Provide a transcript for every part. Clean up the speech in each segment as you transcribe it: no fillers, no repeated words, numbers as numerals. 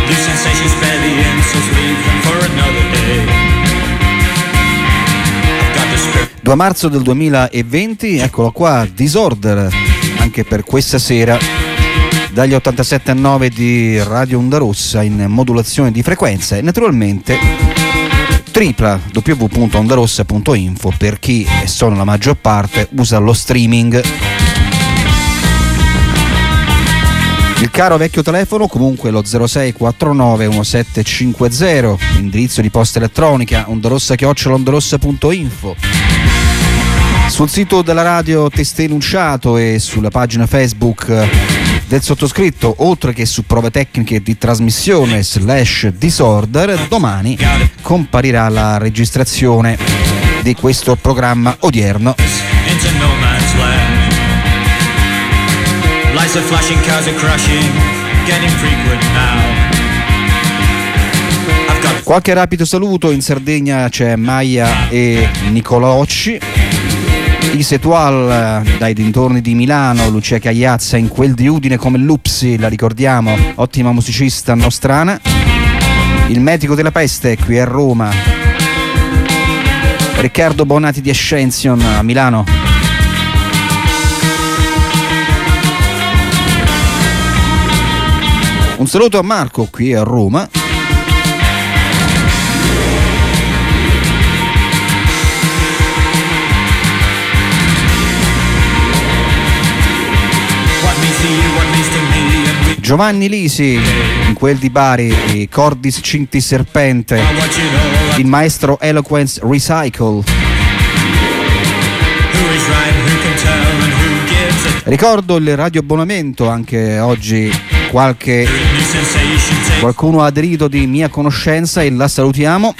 New sensations bear the insults, leave them for another day. 2 marzo del 2020, eccolo qua, Disorder, anche per questa sera, dagli 87,9 di Radio Onda Rossa in modulazione di frequenza e naturalmente www.ondarossa.info per chi, e sono la maggior parte, usa lo streaming. Il caro vecchio telefono comunque lo 0649 1750, indirizzo di posta elettronica ondarossa@ondarossa.info. Sul sito della radio testé enunciato e sulla pagina Facebook del sottoscritto, oltre che su prove tecniche di trasmissione /disorder, domani comparirà la registrazione di questo programma odierno. Lights are flashing, cars are crashing, getting frequent now. Qualche rapido saluto: in Sardegna c'è Maia e Nicolocci, Isetual dai dintorni di Milano, Lucia Cagliazza in quel di Udine come Lupsi, la ricordiamo, ottima musicista nostrana. Il medico della peste qui a Roma, Riccardo Bonati di Ascension a Milano. Un saluto a Marco qui a Roma. Giovanni Lisi in quel di Bari, Cordis Cinti Serpente, il maestro Eloquence Recycle. Ricordo il radioabbonamento, anche oggi qualcuno ha aderito di mia conoscenza e la salutiamo.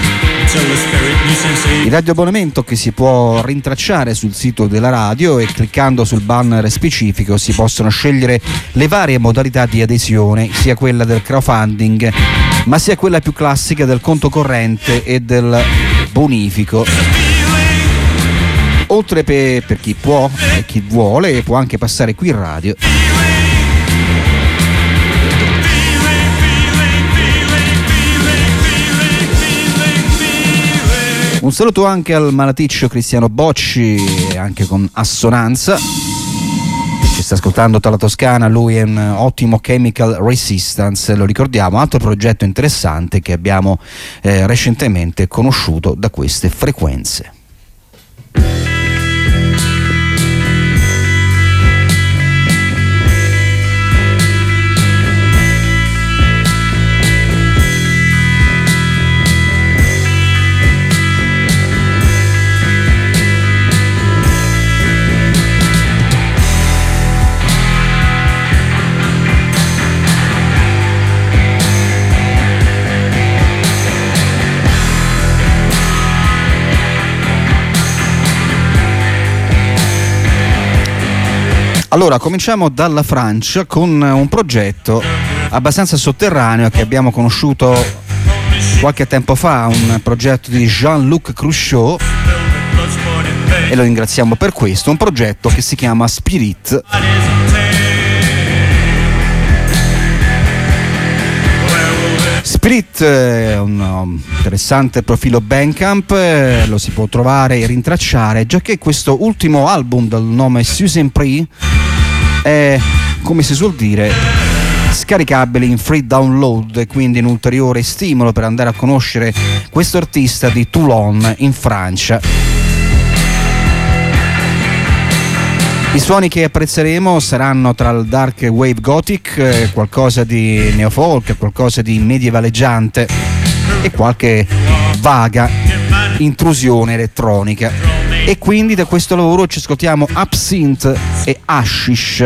Il radioabbonamento che si può rintracciare sul sito della radio e cliccando sul banner specifico si possono scegliere le varie modalità di adesione, sia quella del crowdfunding ma sia quella più classica del conto corrente e del bonifico. Oltre per chi può e chi vuole, può anche passare qui in radio. Un saluto anche al malaticcio Cristiano Bocci, anche con assonanza. Ci sta ascoltando dalla Toscana, lui è un ottimo Chemical Resistance, lo ricordiamo, altro progetto interessante che abbiamo recentemente conosciuto da queste frequenze. Allora, cominciamo dalla Francia con un progetto abbastanza sotterraneo che abbiamo conosciuto qualche tempo fa, un progetto di Jean-Luc Cruchot, e lo ringraziamo per questo, un progetto che si chiama Spirit. Spirit è un interessante profilo Bandcamp, lo si può trovare e rintracciare, giacché questo ultimo album dal nome Susan Prix è, come si suol dire, scaricabile in free download, quindi un ulteriore stimolo per andare a conoscere questo artista di Toulon in Francia. I suoni che apprezzeremo saranno tra il dark wave gothic, qualcosa di neofolk, qualcosa di medievaleggiante e qualche vaga intrusione elettronica. E quindi da questo lavoro ci ascoltiamo Absinthe e Hashish.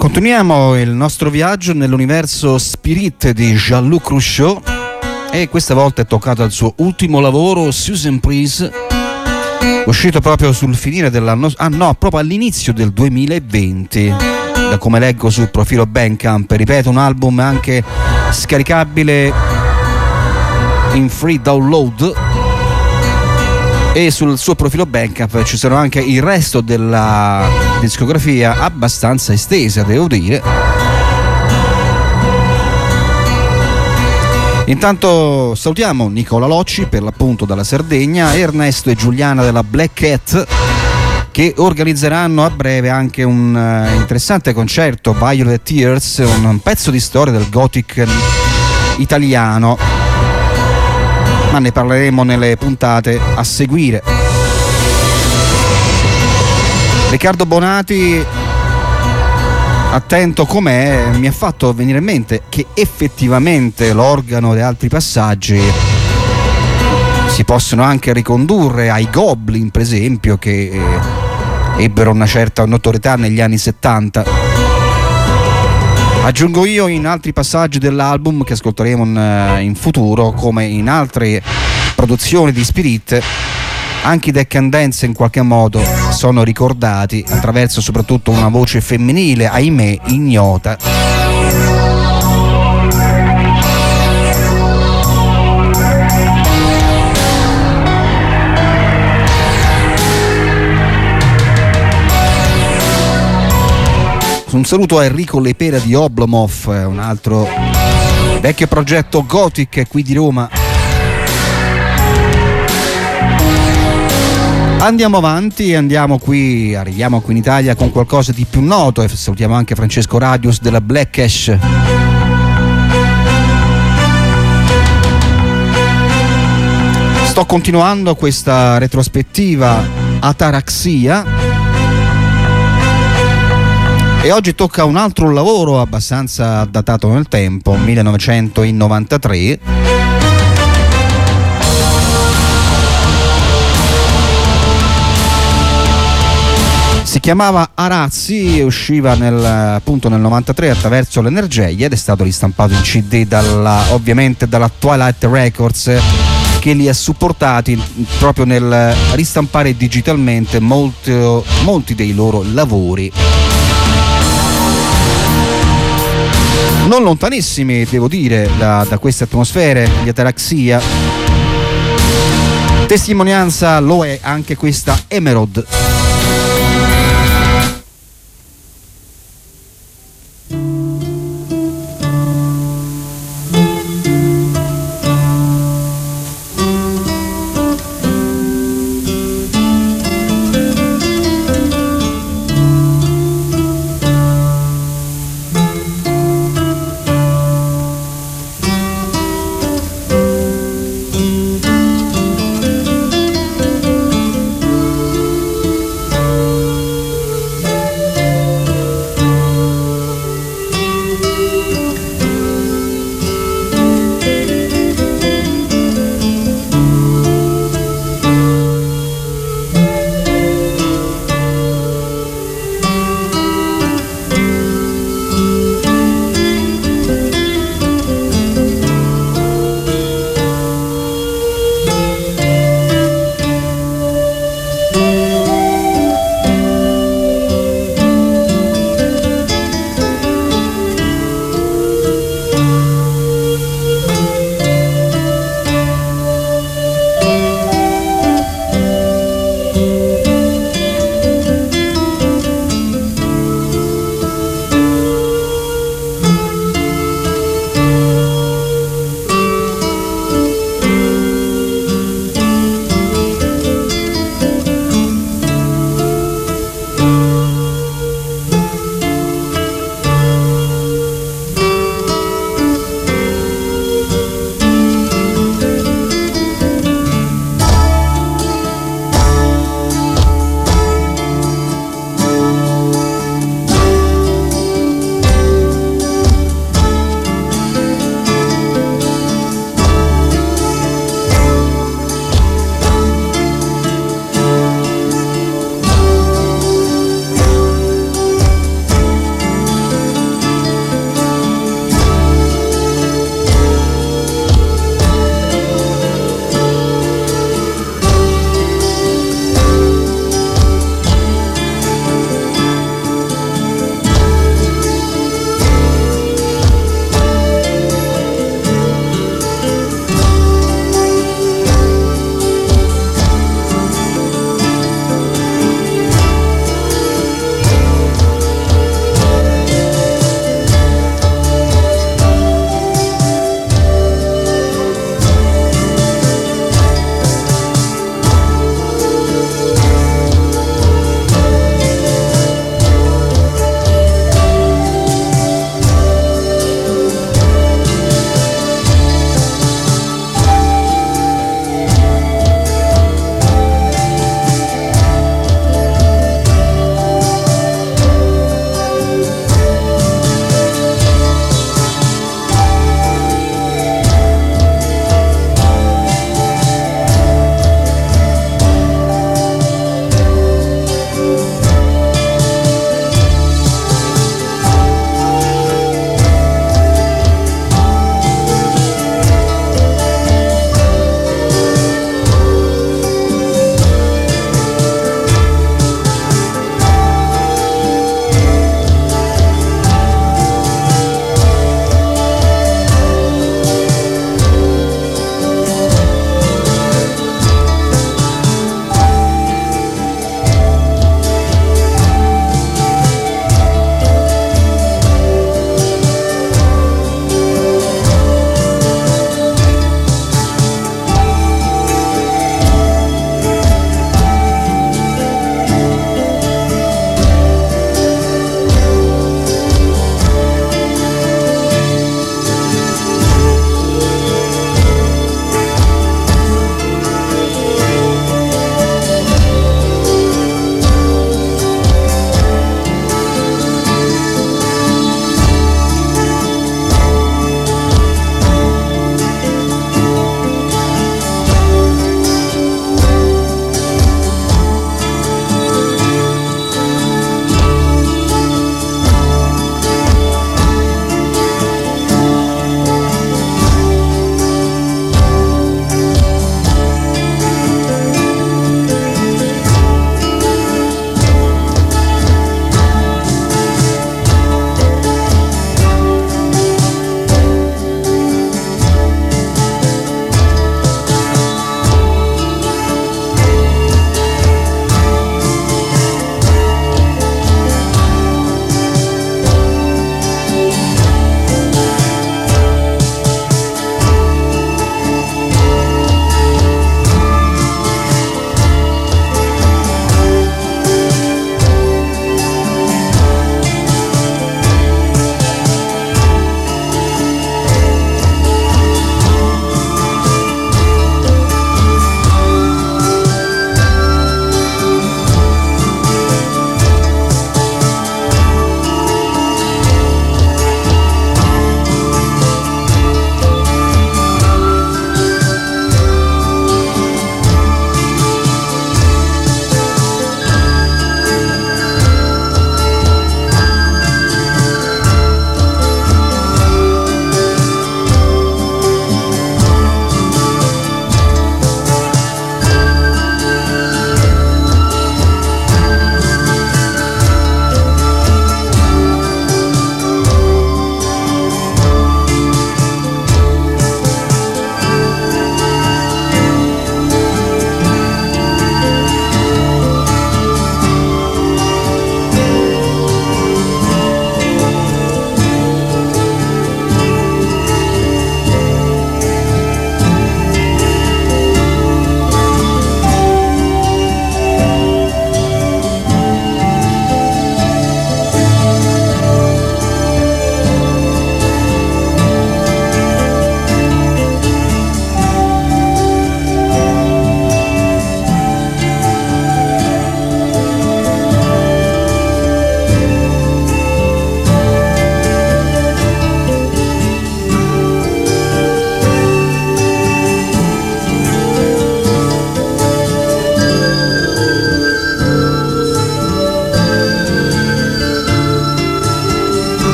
Continuiamo il nostro viaggio nell'universo Spirit di Jean-Luc Rousseau e questa volta è toccato al suo ultimo lavoro, Susan Prise, uscito proprio sul finire dell'anno, proprio all'inizio del 2020, da come leggo sul profilo Bandcamp. Ripeto, un album anche scaricabile in free download, e sul suo profilo Bandcamp ci sono anche il resto della discografia, abbastanza estesa, devo dire. Intanto salutiamo Nicola Locci, per l'appunto dalla Sardegna, Ernesto e Giuliana della Black Cat, che organizzeranno a breve anche un interessante concerto, Violet Tears, un pezzo di storia del gothic italiano, ma ne parleremo nelle puntate a seguire. Riccardo Bonati, attento com'è, mi ha fatto venire in mente che effettivamente l'organo e altri passaggi si possono anche ricondurre ai Goblin, per esempio, che ebbero una certa notorietà negli anni 70. Aggiungo io in altri passaggi dell'album che ascolteremo in futuro, come in altre produzioni di Spirit, anche i Decadence in qualche modo sono ricordati attraverso soprattutto una voce femminile, ahimè ignota. Un saluto a Enrico Lepera di Oblomov, un altro vecchio progetto gothic qui di Roma. Andiamo avanti, arriviamo qui in Italia con qualcosa di più noto, e salutiamo anche Francesco Radius della Black Ash. Sto continuando questa retrospettiva Ataraxia e oggi tocca un altro lavoro abbastanza datato nel tempo, 1993. Si chiamava Arazzi e usciva appunto nel 93 attraverso l'Energeia ed è stato ristampato in CD ovviamente dalla Twilight Records, che li ha supportati proprio nel ristampare digitalmente molti dei loro lavori. Non lontanissimi, devo dire, da queste atmosfere di Ataraxia. Testimonianza lo è anche questa Emerald.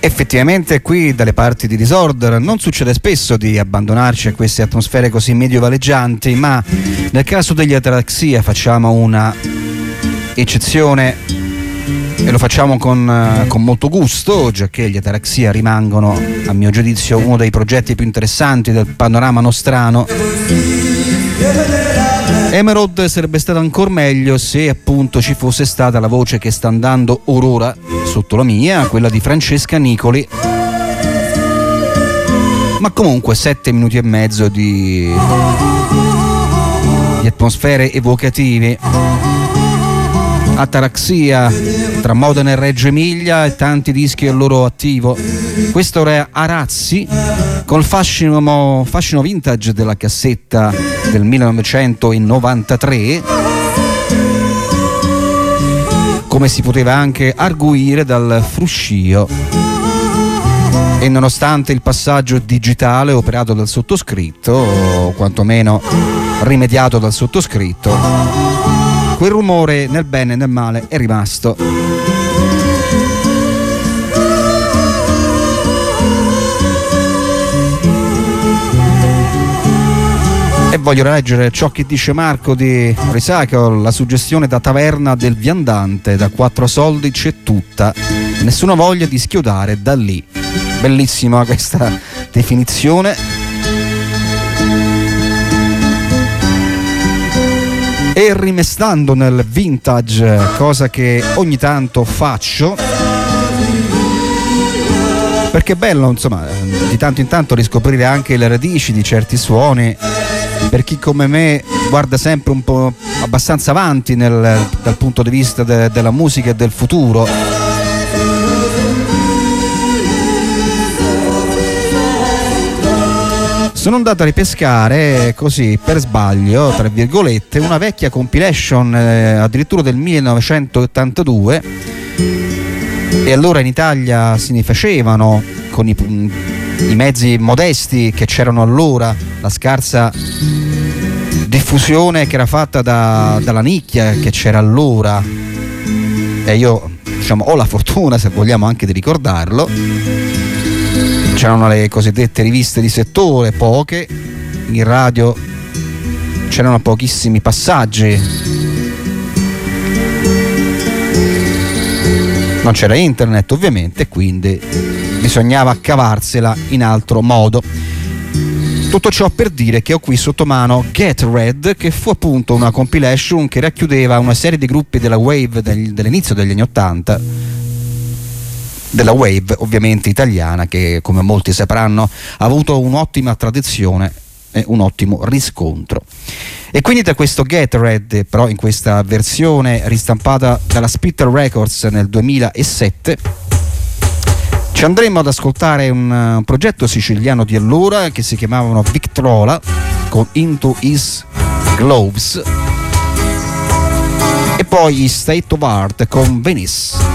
Effettivamente qui dalle parti di Disorder non succede spesso di abbandonarci a queste atmosfere così mediovaleggianti, ma nel caso degli Ataraxia facciamo una eccezione e lo facciamo con molto gusto, giacché gli Ataraxia rimangono, a mio giudizio, uno dei progetti più interessanti del panorama nostrano. Emerald sarebbe stato ancora meglio se appunto ci fosse stata la voce che sta andando orora sotto la mia, quella di Francesca Nicoli, ma comunque 7 minuti e mezzo di atmosfere evocative. Ataraxia tra Modena e Reggio Emilia e tanti dischi al loro attivo. Questo era Arazzi col fascino vintage della cassetta del 1993, come si poteva anche arguire dal fruscio, e nonostante il passaggio digitale operato dal sottoscritto, o quantomeno rimediato dal sottoscritto, quel rumore nel bene e nel male è rimasto. E voglio leggere ciò che dice Marco di Recycle, la suggestione da taverna del viandante, da 4 soldi c'è tutta, nessuna voglia di schiodare da lì. Bellissima questa definizione. E rimestando nel vintage, cosa che ogni tanto faccio, perché è bello insomma di tanto in tanto riscoprire anche le radici di certi suoni, per chi come me guarda sempre un po' abbastanza avanti dal punto di vista della musica e del futuro. Sono andato a ripescare così per sbaglio, tra virgolette, una vecchia compilation addirittura del 1982, e allora in Italia si ne facevano con i mezzi modesti che c'erano allora, la scarsa diffusione che era fatta dalla nicchia che c'era allora, e io diciamo ho la fortuna, se vogliamo, anche di ricordarlo. C'erano le cosiddette riviste di settore, poche, in radio c'erano pochissimi passaggi, non c'era internet ovviamente, quindi bisognava cavarsela in altro modo. Tutto ciò per dire che ho qui sotto mano Get Red, che fu appunto una compilation che racchiudeva una serie di gruppi della Wave dell'inizio degli anni '80, della Wave ovviamente italiana, che come molti sapranno ha avuto un'ottima tradizione e un ottimo riscontro. E quindi da questo Get Red, però in questa versione ristampata dalla Spitter Records nel 2007, ci andremo ad ascoltare un progetto siciliano di allora che si chiamavano Victrola con Into His Gloves, e poi State of Art con Venice.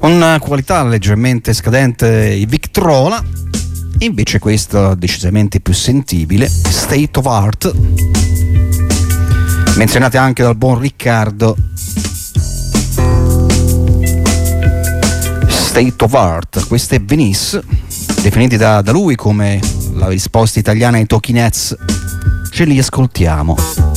Con qualità leggermente scadente i Victrola, invece questo decisamente più sentibile, State of Art, menzionate anche dal buon Riccardo. State of Art, questo è Venice, definiti da lui come la risposta italiana ai Talking Heads. Ce li ascoltiamo.